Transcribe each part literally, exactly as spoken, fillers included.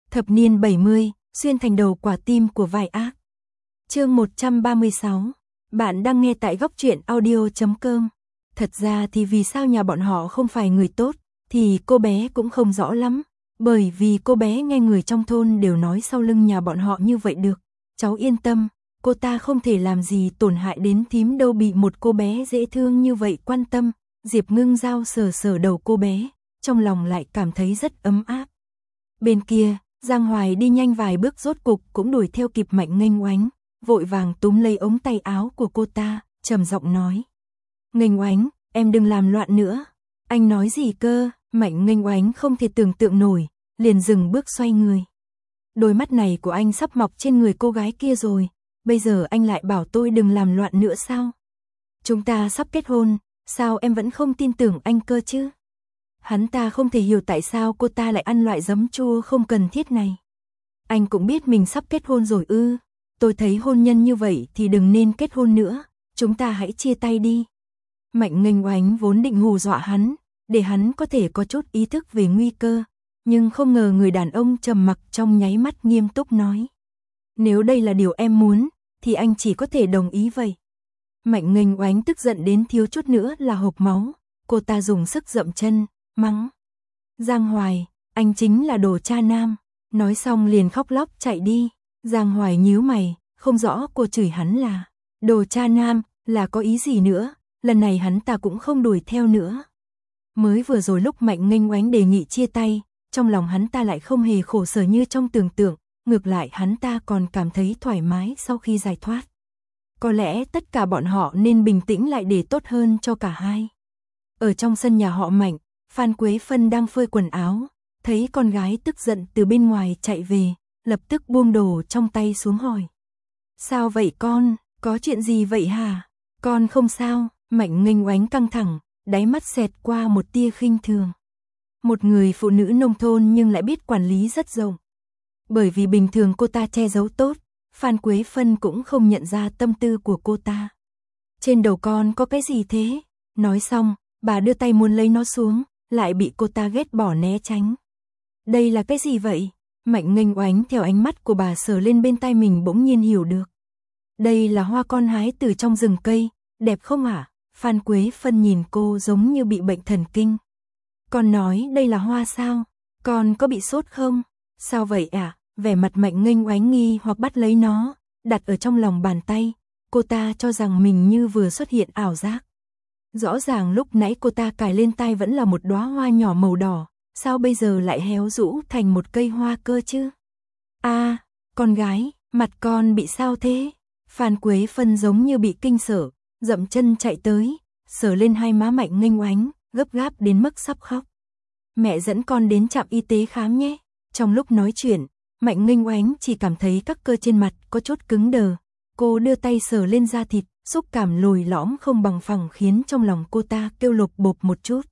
Thập niên bảy mươi, xuyên thành đầu quả tim của vai ác. Chương một trăm ba mươi sáu. Bạn đang nghe tại góc truyện audio chấm com. Thật ra thì vì sao nhà bọn họ không phải người tốt, thì cô bé cũng không rõ lắm. Bởi vì cô bé nghe người trong thôn đều nói sau lưng nhà bọn họ như vậy được. Cháu yên tâm, cô ta không thể làm gì tổn hại đến thím đâu, bị một cô bé dễ thương như vậy quan tâm. Diệp Ngưng Giao sờ sờ đầu cô bé, trong lòng lại cảm thấy rất ấm áp. Bên kia, Giang Hoài đi nhanh vài bước rốt cục cũng đuổi theo kịp Mạnh Nghênh Oánh, vội vàng túm lấy ống tay áo của cô ta, trầm giọng nói. Nghênh Oánh, em đừng làm loạn nữa. Anh nói gì cơ? Mạnh Nghênh Oánh không thể tưởng tượng nổi, liền dừng bước xoay người. Đôi mắt này của anh sắp mọc trên người cô gái kia rồi, bây giờ anh lại bảo tôi đừng làm loạn nữa sao? Chúng ta sắp kết hôn, sao em vẫn không tin tưởng anh cơ chứ? Hắn ta không thể hiểu tại sao cô ta lại ăn loại giấm chua không cần thiết này. Anh cũng biết mình sắp kết hôn rồi ư? Tôi thấy hôn nhân như vậy thì đừng nên kết hôn nữa, chúng ta hãy chia tay đi. Mạnh Nghênh Oánh vốn định hù dọa hắn, để hắn có thể có chút ý thức về nguy cơ, nhưng không ngờ người đàn ông trầm mặc trong nháy mắt nghiêm túc nói. Nếu đây là điều em muốn, thì anh chỉ có thể đồng ý vậy. Mạnh Nghênh Oánh tức giận đến thiếu chút nữa là hộc máu, cô ta dùng sức dậm chân, mắng. Giang Hoài, anh chính là đồ cha nam, nói xong liền khóc lóc chạy đi. Giang Hoài nhíu mày, không rõ cô chửi hắn là đồ cha nam, là có ý gì nữa, lần này hắn ta cũng không đuổi theo nữa. Mới vừa rồi lúc Mạnh Nghênh Oánh đề nghị chia tay, trong lòng hắn ta lại không hề khổ sở như trong tưởng tượng, ngược lại hắn ta còn cảm thấy thoải mái sau khi giải thoát. Có lẽ tất cả bọn họ nên bình tĩnh lại để tốt hơn cho cả hai. Ở trong sân nhà họ Mạnh, Phan Quế Phân đang phơi quần áo, thấy con gái tức giận từ bên ngoài chạy về, lập tức buông đồ trong tay xuống hỏi. Sao vậy con, có chuyện gì vậy hả? Con không sao. Mạnh Nghênh Oánh căng thẳng, đáy mắt xẹt qua một tia khinh thường. Một người phụ nữ nông thôn nhưng lại biết quản lý rất rộng. Bởi vì bình thường cô ta che giấu tốt, Phan Quế Phân cũng không nhận ra tâm tư của cô ta. Trên đầu con có cái gì thế? Nói xong, bà đưa tay muốn lấy nó xuống, lại bị cô ta ghét bỏ né tránh. Đây là cái gì vậy? Mạnh Nghênh Oánh theo ánh mắt của bà sờ lên bên tai mình bỗng nhiên hiểu được. Đây là hoa con hái từ trong rừng cây, đẹp không hả? Phan Quế Phân nhìn cô giống như bị bệnh thần kinh. Con nói đây là hoa sao? Con có bị sốt không? Sao vậy ạ? À? Vẻ mặt Mạnh Nghênh Oánh nghi hoặc bắt lấy nó, đặt ở trong lòng bàn tay. Cô ta cho rằng mình như vừa xuất hiện ảo giác. Rõ ràng lúc nãy cô ta cài lên tai vẫn là một đóa hoa nhỏ màu đỏ, sao bây giờ lại héo rũ thành một cây hoa cơ chứ? A, à, con gái, mặt con bị sao thế? Phan Quế Phân giống như bị kinh sợ, dậm chân chạy tới, sờ lên hai má Mạnh Nghênh Oánh, gấp gáp đến mức sắp khóc. Mẹ dẫn con đến trạm y tế khám nhé. Trong lúc nói chuyện, Mạnh Nghênh Oánh chỉ cảm thấy các cơ trên mặt có chút cứng đờ. Cô đưa tay sờ lên da thịt, xúc cảm lồi lõm không bằng phẳng khiến trong lòng cô ta kêu lộp bộp một chút.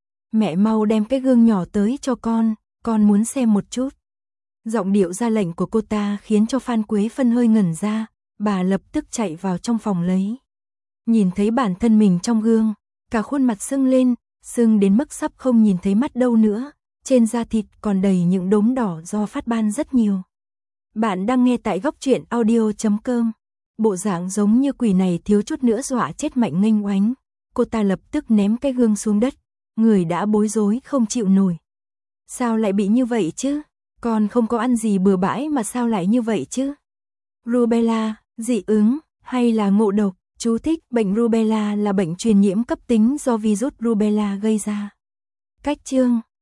Mẹ mau đem cái gương nhỏ tới cho con, con muốn xem một chút. Giọng điệu ra lệnh của cô ta khiến cho Phan Quế Phân hơi ngẩn ra, bà lập tức chạy vào trong phòng lấy. Nhìn thấy bản thân mình trong gương, cả khuôn mặt sưng lên, sưng đến mức sắp không nhìn thấy mắt đâu nữa, trên da thịt còn đầy những đốm đỏ do phát ban rất nhiều. Bạn đang nghe tại góc truyện audio chấm com. Bộ dạng giống như quỷ này thiếu chút nữa dọa chết Mạnh Nghênh Oánh, cô ta lập tức ném cái gương xuống đất, người đã bối rối không chịu nổi. Sao lại bị như vậy chứ? Con không có ăn gì bừa bãi mà sao lại như vậy chứ? Rubella, dị ứng, hay là ngộ độc? Chú thích: bệnh rubella là bệnh truyền nhiễm cấp tính do virus rubella gây ra. Cách chương